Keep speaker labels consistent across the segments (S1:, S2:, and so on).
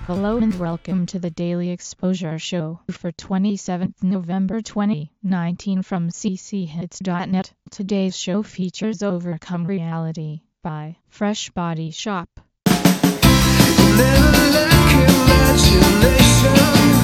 S1: Hello and welcome to the Daily Exposure Show for 27th November 2019 from cchits.net. Today's show features Overcome Reality by Fresh Body Shop.
S2: Never lack imagination,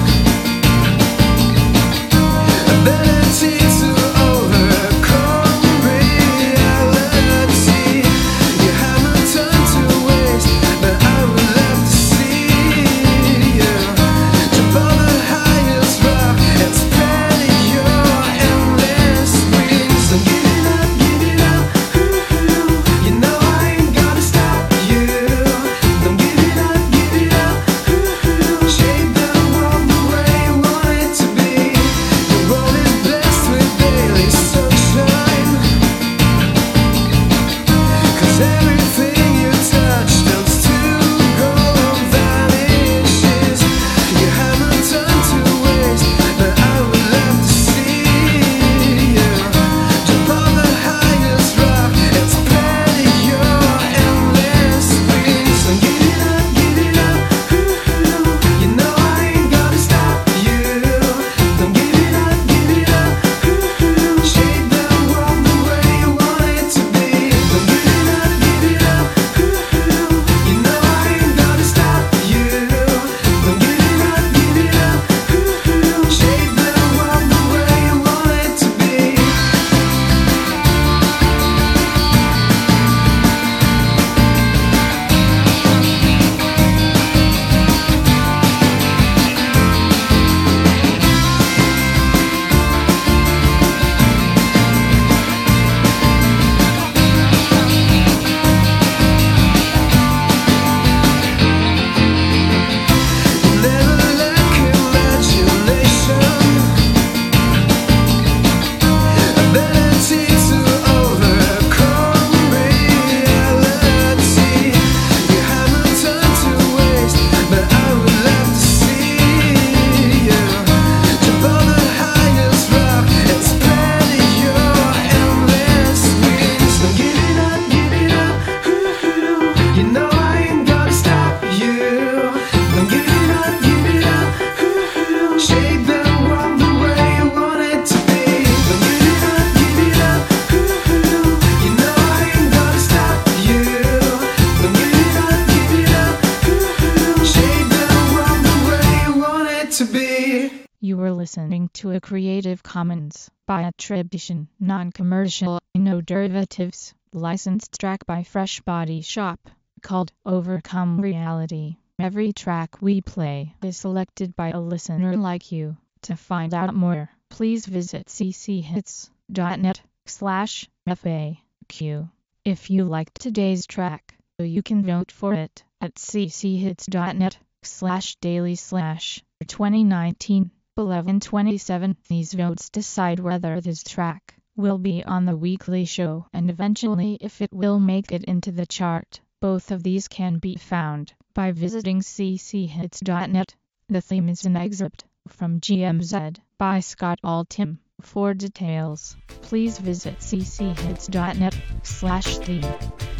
S2: ability to overcome reality. You haven't time to waste, but I would love to see you jump on the highest rock and spread your endless wings. So give it up, ooh, you know I ain't gonna stop you. Don't give it up, ooh, shape the world the way you want it to be. The world is blessed with daily sunshine, 'cause everything you touch turns to gold, vanishes. You haven't time to waste, but I would love to see you jump on the highest rock and spread your endless wings. So give it up, ooh, you know I ain't gonna stop you. Don't give it up, ooh, shape the world the way you want it to be. Don't give it up, ooh, you know I ain't gonna stop you. Don't give it up, ooh, shape the world the way you want it to be. Never lack imagination, ability to overcome reality. You haven't time to waste, but I would love to see you jump on the highest rock and spread your endless wings. Don't give it up, ooh, you know I ain't gonna stop you. Don't give it up, ooh, shape the world the way you want it to be. Don't give it up, ooh, you know I ain't gonna stop you. Don't give it up, ooh, shape the world the way you want it to be.
S1: You were listening to a Creative Commons by attribution, non-commercial, no derivatives, licensed track by Fresh Body Shop, called Overcome Reality. Every track we play is selected by a listener like you. To find out more, please visit cchits.net/FAQ. If you liked today's track, you can vote for it at cchits.net/daily/2019 11/27. These votes decide whether this track will be on the weekly show and eventually if it will make it into the chart. Both of these can be found by visiting cchits.net. The theme is an excerpt from GMZ by Scott Altham. For details, please visit cchits.net/theme.